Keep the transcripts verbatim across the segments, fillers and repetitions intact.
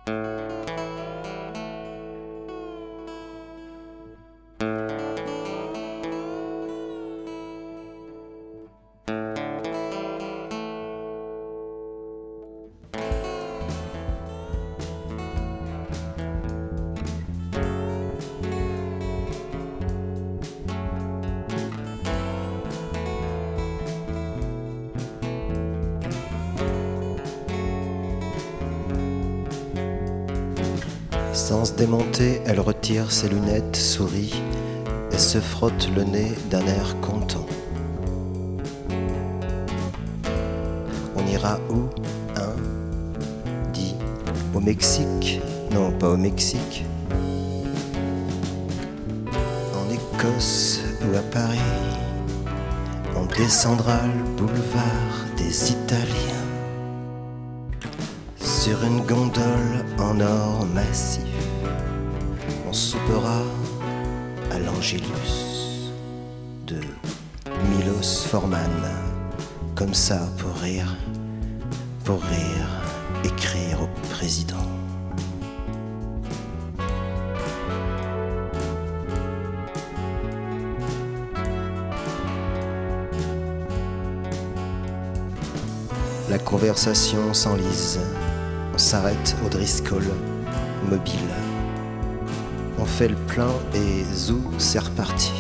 Sans se démonter, elle retire ses lunettes, sourit et se frotte le nez d'un air content. On ira où, hein? Dit. Au Mexique? Non, pas au Mexique. En Écosse ou à Paris. On descendra le boulevard des Italiens. Sur une gondole en or massif, on soupera à l'Angélus de Milos Forman, comme ça pour rire, pour rire, écrire au président. La conversation s'enlise. On s'arrête au Driscoll, mobile. On fait le plein et zou, c'est reparti.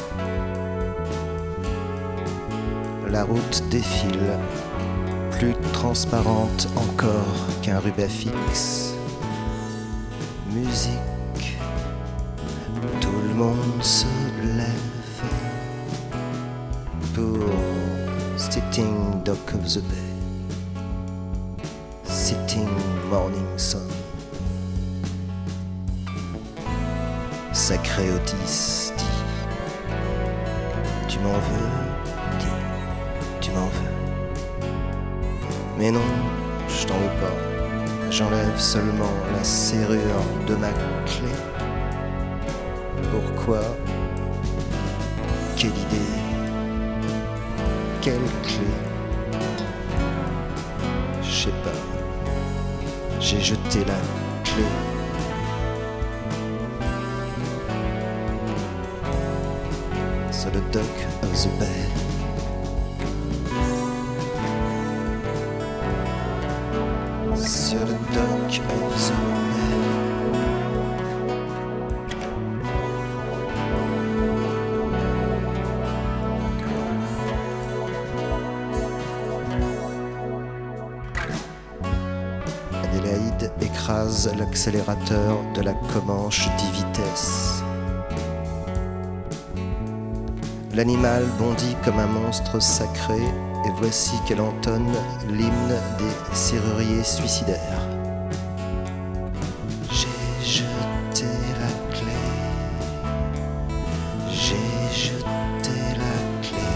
La route défile, plus transparente encore qu'un ruban fixe. Musique, tout le monde se lève pour Sitting Dock of the Bay. Sitting Morning Sun. Sacré Otis dit, tu m'en veux, dit, tu m'en veux. Mais non, je t'en veux pas. J'enlève seulement la serrure de ma clé. Pourquoi? Quelle idée? Quelle clé? Je sais pas. J'ai jeté la clé. Sur le dock of the bay. Sur le dock of the bay. Adélaïde écrase l'accélérateur de la Comanche dix vitesses. L'animal bondit comme un monstre sacré et voici qu'elle entonne l'hymne des serruriers suicidaires. J'ai jeté la clé, j'ai jeté la clé,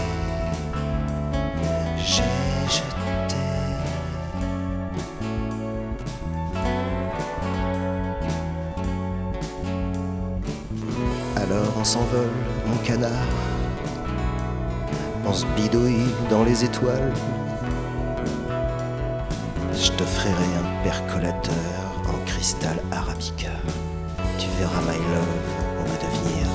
j'ai jeté. Alors on s'envole, mon canard. On se bidouille dans les étoiles. Je t'offrirai un percolateur en cristal arabica. Tu verras, my love, on va devenir